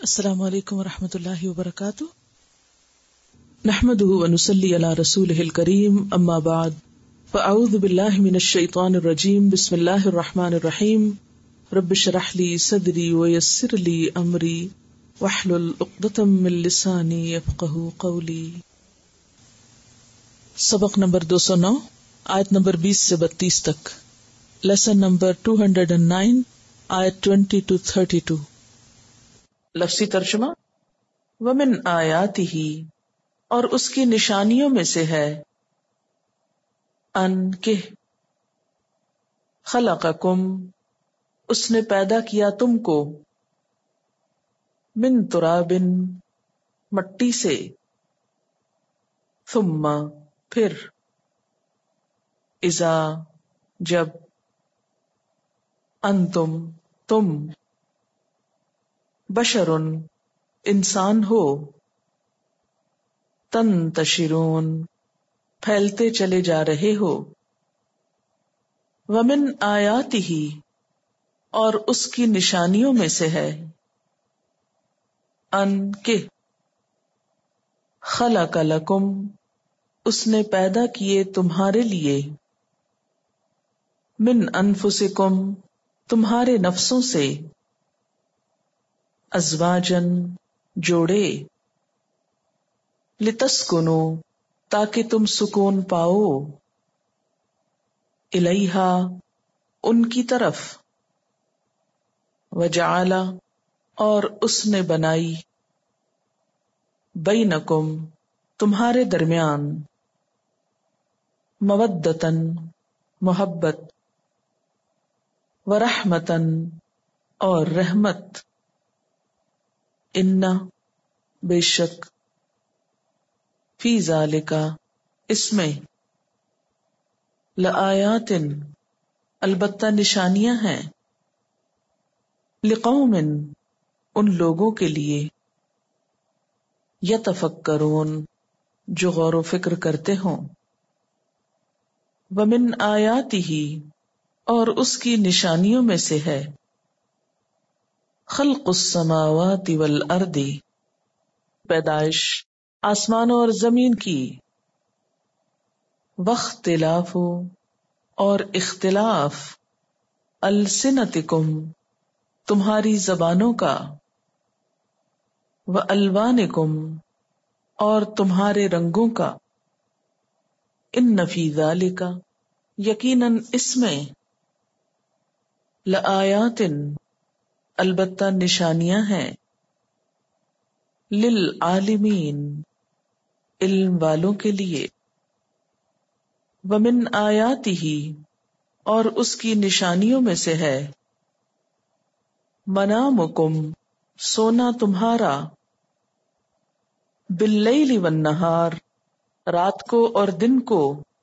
السلام علیکم ورحمۃ اللہ وبرکاتہ. نحمده ونصلي على رسوله الكريم اما بعد فاعوذ باللہ من الشیطان الرجیم بسم اللہ الرحمن الرحیم رب اشرح لي صدری ويسر لي امری واحلل عقدۃ من لسانی یفقهوا قولی. سبق نمبر 209 آیت نمبر 20 سے 32 تک. لیسن نمبر 209 آیت 20 to 32. لفظی ترجمہ: ومن آیاتہ، اور اس کی نشانیوں میں سے ہے، ان کہ خلقکم، اس نے پیدا کیا تم کو، من تراب، مٹی سے، ثم، پھر، اذا، جب، انتم، تم، بشرن، انسان ہو، تنتشرون، پھیلتے چلے جا رہے ہو، ومن آیاتہ، اور اس کی نشانیوں میں سے ہے، ان کہ خلق لکم، اس نے پیدا کیے تمہارے لیے، من انفسکم، تمہارے نفسوں سے، ازواجن، جوڑے، لتسکنو، تاکہ تم سکون پاؤ، الیہا، ان کی طرف، وجعل، اور اس نے بنائی، بینکم، تمہارے درمیان، مودتن، محبت، ورحمتن، اور رحمت، ان، بے شک، فی ذالک، اس میں، لآیات، البتہ نشانیاں ہیں، لقوم، ان لوگوں کے لیے، یتفکرون، جو غور و فکر کرتے ہوں، ومن آیاتہ، اور اس کی نشانیوں میں سے ہے، خلق السماوات والارض، پیدائش آسمانوں اور زمین کی، واختلاف، اور اختلاف، السنتکم، تمہاری زبانوں کا، والوانکم، اور تمہارے رنگوں کا، ان فی ذالک، یقیناً اس میں، لآیات، البتہ نشانیاں ہیں، للعالمین، علم والوں کے لیے، ومن آیاتہ، اور اس کی نشانیوں میں سے ہے، منامکم، سونا تمہارا، باللیل والنہار، رات کو اور دن کو،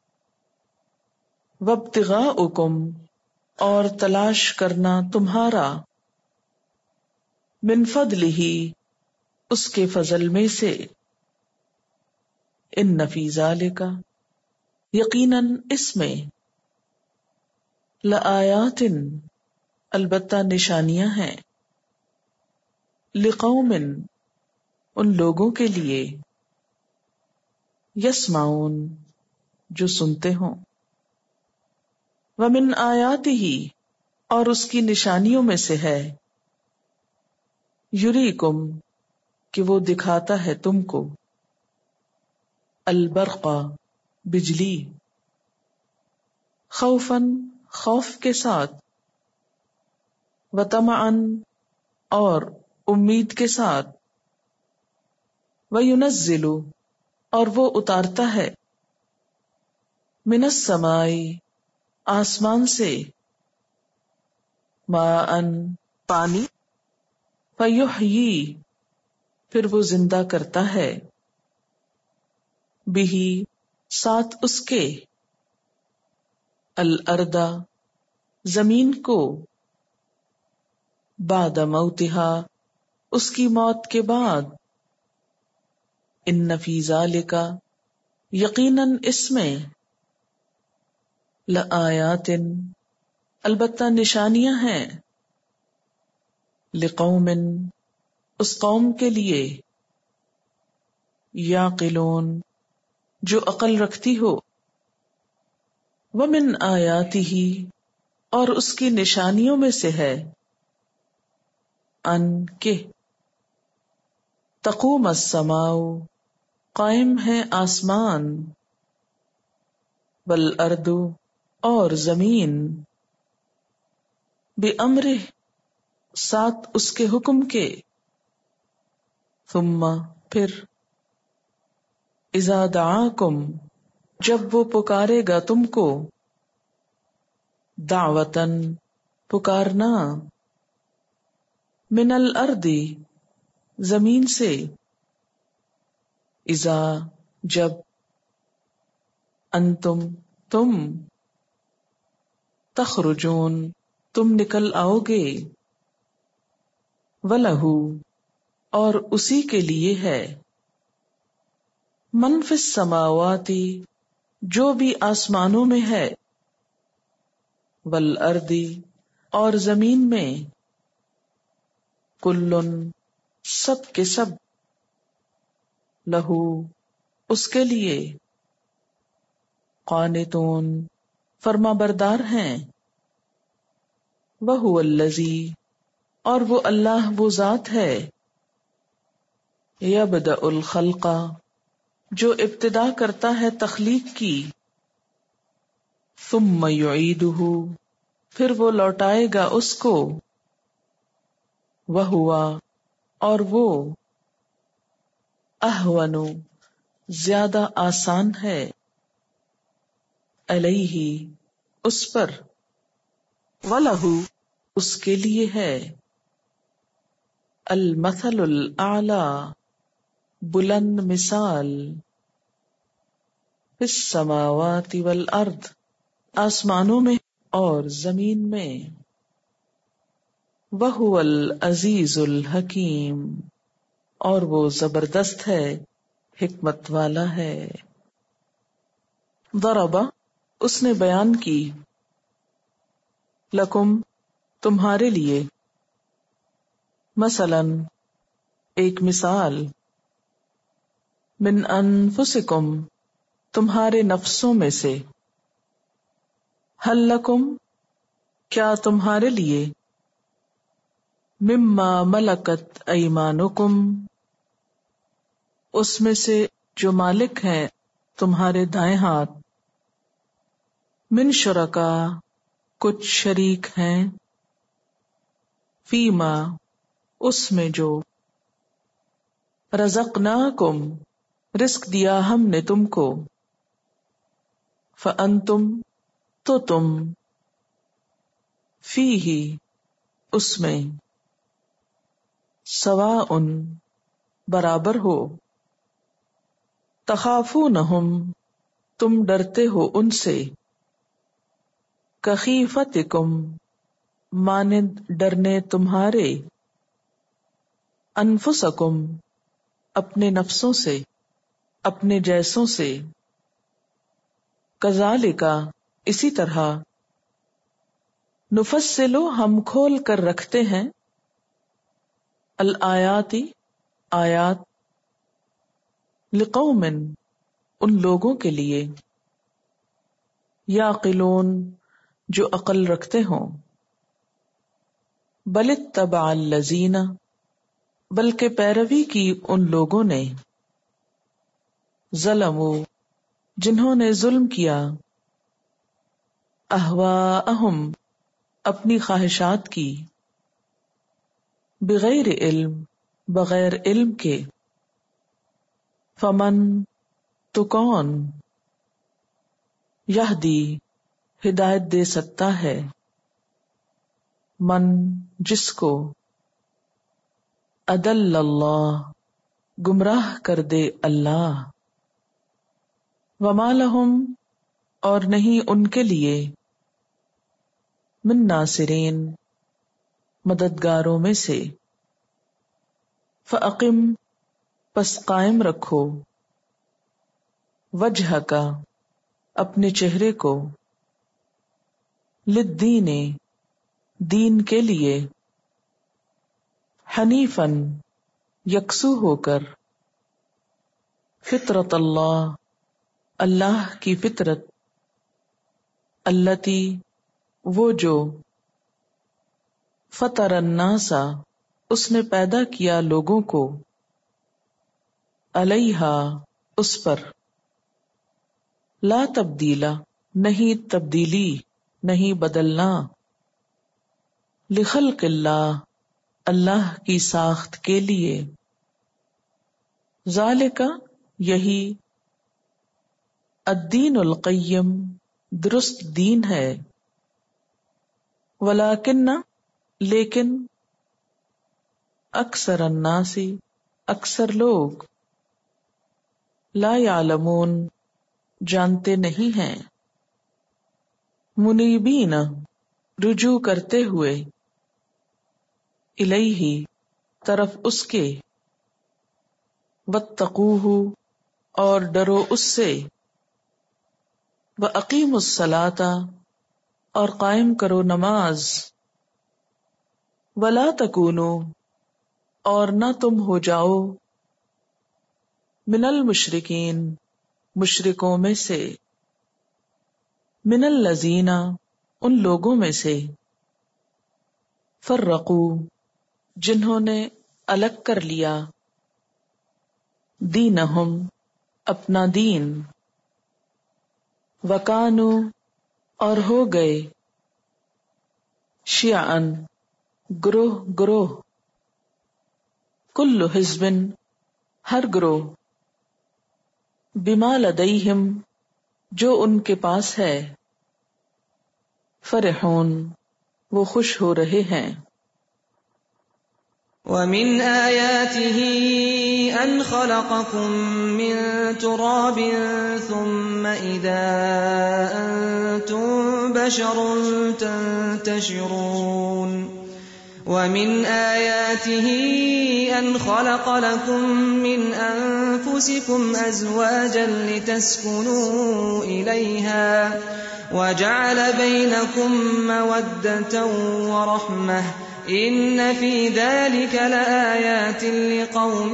وابتغاؤکم، اور تلاش کرنا تمہارا، من فضلہ، اس کے فضل میں سے، ان فی ذالک، یقیناً اس میں، لآیات، البتہ نشانیاں ہیں، لقوم، ان لوگوں کے لیے، یسمعون، جو سنتے ہوں، ومن آیاتہ، اور اس کی نشانیوں میں سے ہے، یریکم، کہ وہ دکھاتا ہے تم کو، البرق، بجلی، خوفاً، خوف کے ساتھ، وطمعاً، اور امید کے ساتھ، وینزل، اور وہ اتارتا ہے، من السماء، آسمان سے، ماءً، پانی، فیحیی، پھر وہ زندہ کرتا ہے، بہ، ساتھ اس کے، الارض، زمین کو، بعد موتہا، اس کی موت کے بعد، ان فی ذالک، یقیناً اس میں، لآیات، البتہ نشانیاں ہیں، لقوم، اس قوم کے لیے یعقلون جو عقل رکھتی ہو، ومن آیاتہ اور اس کی نشانیوں میں سے ہے، ان کہ تقوم السماء قائم ہے آسمان، والارض اور زمین، بامرہ ساتھ اس کے حکم کے، ثم پھر، اذا دعاکم جب وہ پکارے گا تم کو، دعوتن پکارنا، من الارض زمین سے، اذا جب، انتم تم، تخرجون تم نکل آؤ گے، وَلَهُ اور اسی کے لیے ہے، من فی السماوات جو بھی آسمانوں میں ہے، والارض اور زمین میں، کلن سب کے سب، لہو اس کے لیے، قانتون فرما بردار ہیں، وَهُوَ الَّذِي اور وہ اللہ وہ ذات ہے، یبدأ الخلق جو ابتدا کرتا ہے تخلیق کی، ثم یعیدہ پھر وہ لوٹائے گا اس کو، وہوا اور وہ، اہون زیادہ آسان ہے، علیہ اس پر، وَلَہُ اس کے لیے ہے، المثل الاعلی بلند مثال، فی السماوات والارض آسمانوں میں اور زمین میں، وَهُوَ العزیز الحکیم اور وہ زبردست ہے، حکمت والا ہے، ضرب اس نے بیان کی، لکم تمہارے لیے، مثلاً ایک مثال، من انفسکم تمہارے نفسوں میں سے، ہل لکم کیا تمہارے لیے، مما ملکت ایمانکم اس میں سے جو مالک ہیں تمہارے دائیں ہاتھ، من شرکا کچھ شریک ہیں، فیما اس میں جو، رزقناکم رزق دیا ہم نے تم کو، فانتم تو تم، فیہ اس میں، سواء برابر ہو، تخافونہم تم ڈرتے ہو ان سے، کخیفتکم مانند ڈرنے تمہارے، انفسکم اپنے نفسوں سے، اپنے جیسوں سے، کذالک اسی طرح، نفصل ہم کھول کر رکھتے ہیں، الآیات آیات، لقوم ان لوگوں کے لیے، یعقلون جو عقل رکھتے ہوں، بل اتبع الذین بلکہ پیروی کی ان لوگوں نے، ظلموا جنہوں نے ظلم کیا، اہواءہم اپنی خواہشات کی، بغیر علم بغیر علم کے، فمن تو کون، یہدی ہدایت دے سکتا ہے، من جس کو، اضل اللہ گمراہ کر دے اللہ، وما لہم اور نہیں ان کے لیے، من ناصرین مددگاروں میں سے، فاقم پس قائم رکھو، وجہ کا اپنے چہرے کو، للدین دین کے لیے، حنیفاً یکسو ہو کر، فطرت اللہ، اللہ کی فطرت، التی، وہ جو، فطر الناس، اس نے پیدا کیا لوگوں کو، علیہا، اس پر، لا تبدیل، نہیں تبدیلی، نہیں بدلنا، لخلق اللہ، اللہ کی ساخت کے لیے، ذالک، یہی، الدین القیم، درست دین ہے، ولیکن، لیکن، اکثر الناس، اکثر لوگ، لا یعلمون، جانتے نہیں ہیں، منیبین، رجوع کرتے ہوئے، الیہ، طرف اس کے، واتقوہ، اور ڈرو اس سے، واقیموا الصلاۃ، اور قائم کرو نماز، ولا تکونوا، اور نہ تم ہو جاؤ، من المشرکین، مشرکوں میں سے، من الذین، ان لوگوں میں سے، فرقوا، جنہوں نے الگ کر لیا، دینہم، اپنا دین، وکانوا، اور ہو گئے، شیعاً، گروہ گروہ، کل حزب، ہر گروہ، بما لدیہم، جو ان کے پاس ہے، فرحون، وہ خوش ہو رہے ہیں، وَمِنْ آيَاتِهِ أَنْ خَلَقَكُم مِّن تُرَابٍ ثُمَّ إِذَا أَنْتُمْ بَشَرٌ تَنْتَشِرُونَ وَمِنْ آيَاتِهِ أَنْ خَلَقَ لَكُم مِّنْ أَنفُسِكُمْ أَزْوَاجًا لِتَسْكُنُوا إِلَيْهَا وَجَعَلَ بَيْنَكُم مَّوَدَّةً وَرَحْمَةً إِنَّ فِي ذَلِكَ لَآيَاتٍ لِقَوْمٍ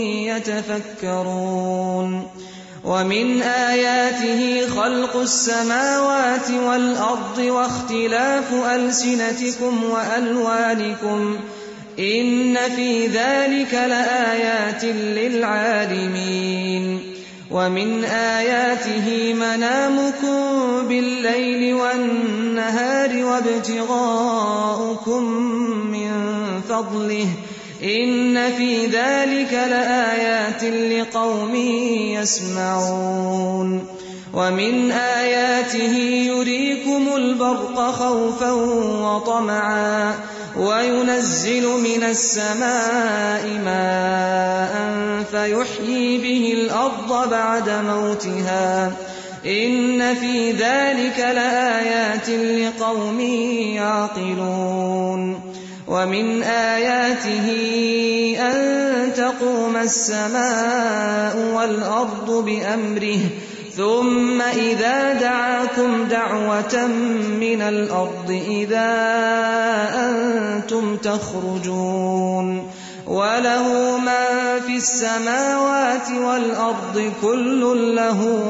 يَتَفَكَّرُونَ وَمِنْ آيَاتِهِ خَلْقُ السَّمَاوَاتِ وَالْأَرْضِ وَاخْتِلَافُ أَلْسِنَتِكُمْ وَأَلْوَانِكُمْ إِنَّ فِي ذَلِكَ لَآيَاتٍ لِلْعَالِمِينَ وَمِنْ آيَاتِهِ مَنَامُكُمْ بِاللَّيْلِ وَالنَّهَارِ وَابْتِغَاؤُكُمْ مِنْ فَضْلِهِ إِنَّ فِي ذَلِكَ لَآيَاتٍ لِقَوْمٍ يَسْمَعُونَ وَمِنْ آيَاتِهِ يُرِيكُمُ الْبَرْقَ خَوْفًا وَطَمَعًا وَيُنَزِّلُ مِنَ السَّمَاءِ مَاءً فَيُحْيِي بِهِ الْأَرْضَ بَعْدَ مَوْتِهَا إِنَّ فِي ذَلِكَ لَآيَاتٍ لِقَوْمٍ يَعْقِلُونَ وَمِنْ آيَاتِهِ أَن تَقُومَ السَّمَاءُ وَالْأَرْضُ بِأَمْرِهِ ثُمَّ إِذَا دَعَاكُمْ دَعْوَةً مِّنَ الْأَرْضِ إِذَا أَنْتُمْ تَخْرُجُونَ وَلَهُ مَن فِي السَّمَاوَاتِ وَالْأَرْضِ كُلٌّ لَّهُ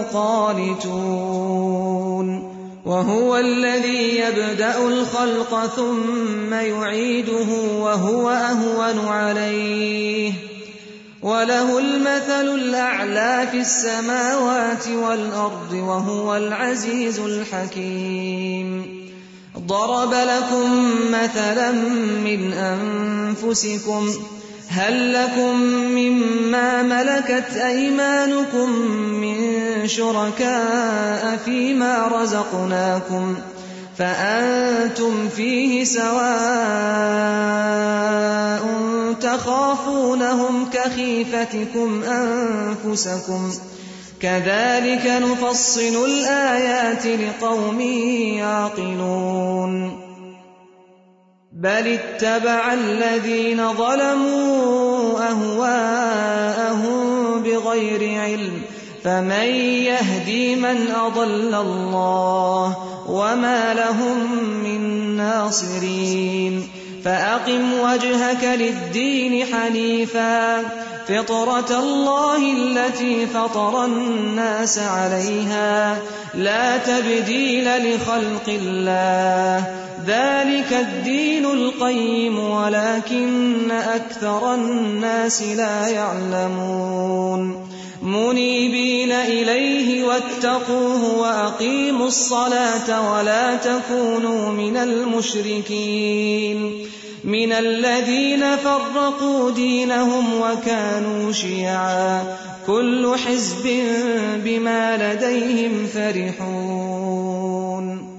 قَانِتُونَ وَهُوَ الَّذِي يَبْدَأُ الْخَلْقَ ثُمَّ يُعِيدُهُ وَهُوَ أَهْوَنُ عَلَيْهِ وَلَهُ الْمَثَلُ الْأَعْلَى فِي السَّمَاوَاتِ وَالْأَرْضِ وَهُوَ الْعَزِيزُ الْحَكِيمُ ضَرَبَ لَكُم مَّثَلًا مِّنْ أَنفُسِكُمْ هَل لَّكُم مِّمَّا مَلَكَتْ أَيْمَانُكُم مِّن شُرَكَاءَ فِيمَا رَزَقْنَاكُمْ فَأَنتُمْ فِيهِ سَوَاءٌ تَخَافُونَهُمْ كَخِيفَتِكُمْ أَنفُسَكُمْ كَذَلِكَ نُفَصِّلُ الْآيَاتِ لِقَوْمٍ يَعْقِلُونَ بَلِ اتَّبَعَ الَّذِينَ ظَلَمُوا أَهْوَاءَهُم بِغَيْرِ عِلْمٍ فَمَن يَهْدِي مَنْ أَضَلَّ اللَّهُ وَمَا لَهُم مِّن نَّاصِرِينَ فأقم وجهك للدين حنيفا فطرة الله التي فطر الناس عليها لا تبديل لخلق الله ذلك الدين القيم ولكن أكثر الناس لا يعلمون منيبين إليه واتقوه وأقيموا الصلاة ولا تكونوا من المشركين من الذين فرقوا دينهم وكانوا شيعا كل حزب بما لديهم فرحون